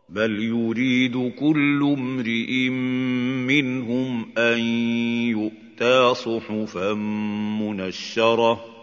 بل يريد كل امرئ منهم أن يؤتى صحفا منشرة